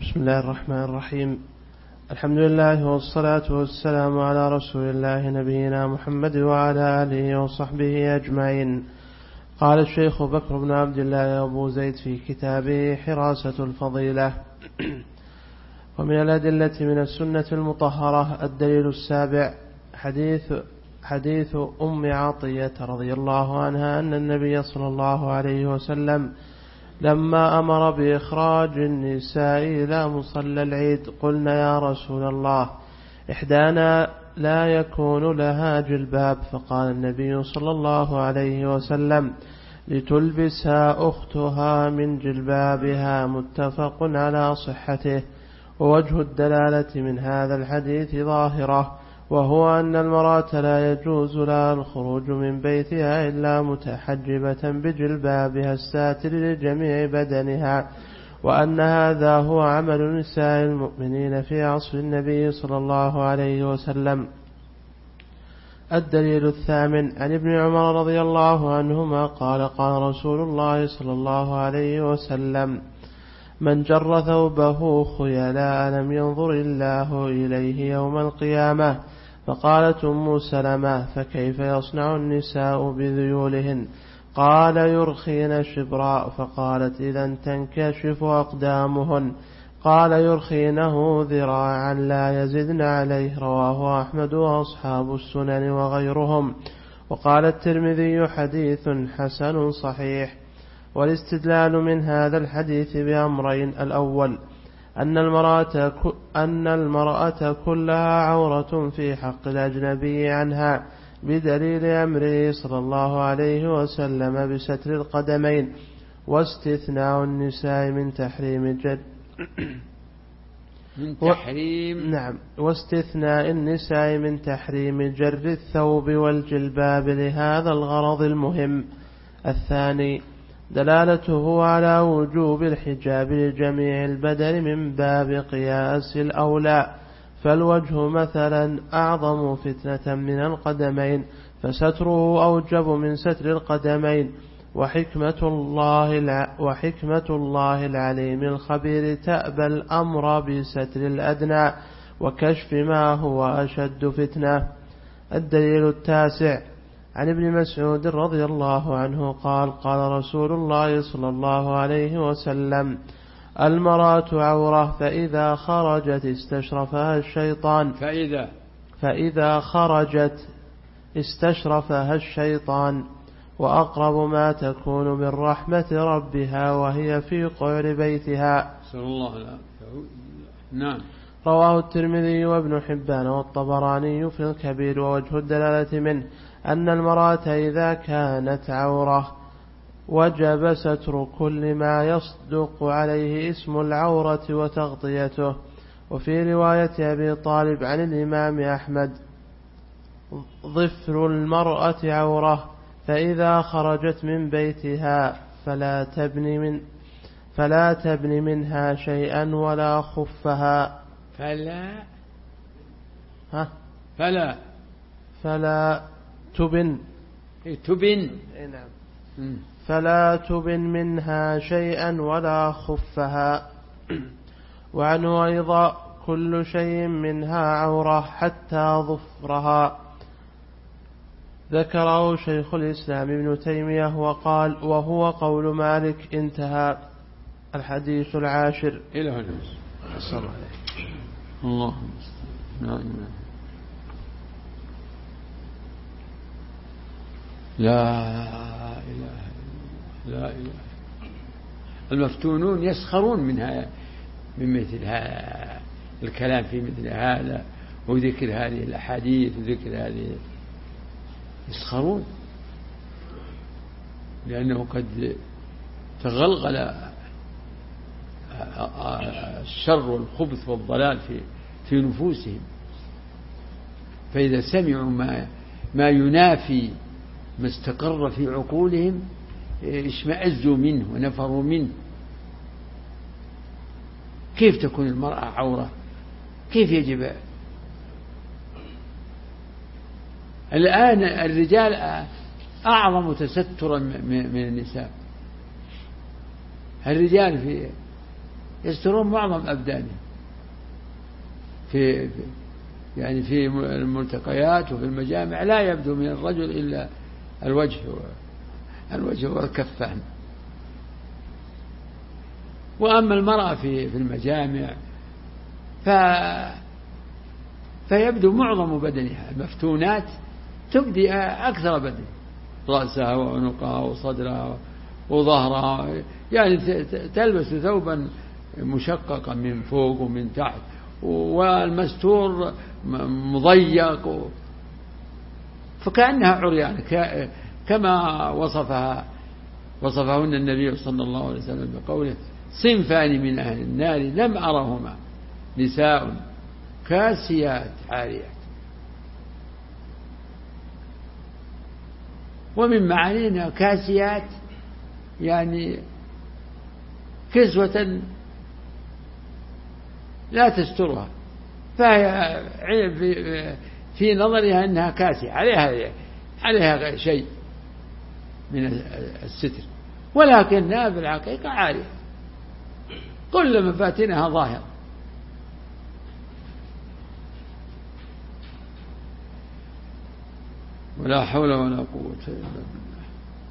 بسم الله الرحمن الرحيم. الحمد لله والصلاة والسلام على رسول الله نبينا محمد وعلى آله وصحبه أجمعين. قال الشيخ بكر بن عبد الله أبو زيد في كتابه حراسة الفضيلة: ومن الأدلة من السنة المطهرة الدليل السابع حديث أم عطية رضي الله عنها أن النبي صلى الله عليه وسلم لما أمر بإخراج النساء إلى مصلى العيد قلنا يا رسول الله إحدانا لا يكون لها جلباب، فقال النبي صلى الله عليه وسلم لتلبسها أختها من جلبابها، متفق على صحته. ووجه الدلالة من هذا الحديث ظاهرة، وهو أن المرأة لا يجوز لها الخروج من بيتها إلا متحجبة بجلبابها الساتر لجميع بدنها، وأن هذا هو عمل نساء المؤمنين في عصر النبي صلى الله عليه وسلم. الدليل الثامن عن ابن عمر رضي الله عنهما قال قال رسول الله صلى الله عليه وسلم: من جر ثوبه خيلاء لم ينظر الله إليه يوم القيامة. فقالت أم سلمة: فكيف يصنع النساء بذيولهن؟ قال: يرخين شبرا. فقالت: إذا تنكشف أقدامهن. قال: يرخينه ذراعا لا يزدن عليه. رواه أحمد وأصحاب السنن وغيرهم. وقال الترمذي: حديث حسن صحيح. والاستدلال من هذا الحديث بأمرين: الأول أن المرأة كلها عورة في حق الأجنبي عنها، بدليل أمره صلى الله عليه وسلم بستر القدمين، واستثناء النساء من واستثناء النساء من تحريم جر الثوب والجلباب لهذا الغرض المهم. الثاني دلالته على وجوب الحجاب لجميع البدن من باب قياس الأولى، فالوجه مثلا أعظم فتنة من القدمين، فستره أوجب من ستر القدمين. وحكمة الله العليم الخبير تأبى الأمر بستر الأدنى وكشف ما هو أشد فتنة. الدليل التاسع عن ابن مسعود رضي الله عنه قال قال رسول الله صلى الله عليه وسلم: المرأة عورة، فإذا خرجت استشرفها الشيطان وأقرب ما تكون من رحمة ربها وهي في قعر بيتها. صلى الله عليه وسلم. نعم. رواه الترمذي وابن حبان والطبراني في الكبير. ووجه الدلالة منه أن المرأة إذا كانت عورة وجب ستر كل ما يصدق عليه اسم العورة وتغطيته. وفي رواية أبي طالب عن الإمام أحمد: ظفر المرأة عورة، فإذا خرجت من بيتها فلا تبن منها شيئا ولا خفها. فلا تبن. نعم. فلا تبن منها شيئا ولا خفها. وعنه أيضا: كل شيء منها عورة حتى ظفرها. ذكره شيخ الإسلام ابن تيمية وقال: وهو قول مالك. انتهى. الحديث العاشر. إلى هنا. السلام عليكم. اللهم لا إله إلا الله. المفتونون يسخرون من مثل هذا الكلام في مثل هذا، وذكر هذه الأحاديث وذكر هذه، يسخرون لأنه قد تغلغل الشر والخبث والضلال في نفوسهم، فإذا سمعوا ما ينافي ما استقر في عقولهم اشمأزوا منه ونفروا منه. كيف تكون المرأة عورة؟ كيف يجب؟ الآن الرجال أعظم تسترا من النساء. الرجال يسترون معظم أبدانهم يعني في الملتقيات وفي المجامع لا يبدو من الرجل إلا الوجه والكفان. وأما المرأة في المجامع فيبدو معظم بدنها. المفتونات تبدي أكثر بدن، رأسها وعنقها وصدرها وظهرها، يعني تلبس ثوبا مشققا من فوق ومن تحت، والمستور مضيق، فكأنها عريان، كما وصفهن النبي صلى الله عليه وسلم بقوله: صنفان من أهل النار لم أرهما، نساء كاسيات عاريات. ومن معانينا كاسيات يعني كسوة لا تسترها، فهي في نظرها أنها كاسية، عليها شيء من الستر، ولكنها في الحقيقة عارية، كل مفاتنها ظاهرة. ولا حول ولا قوة إلا بالله.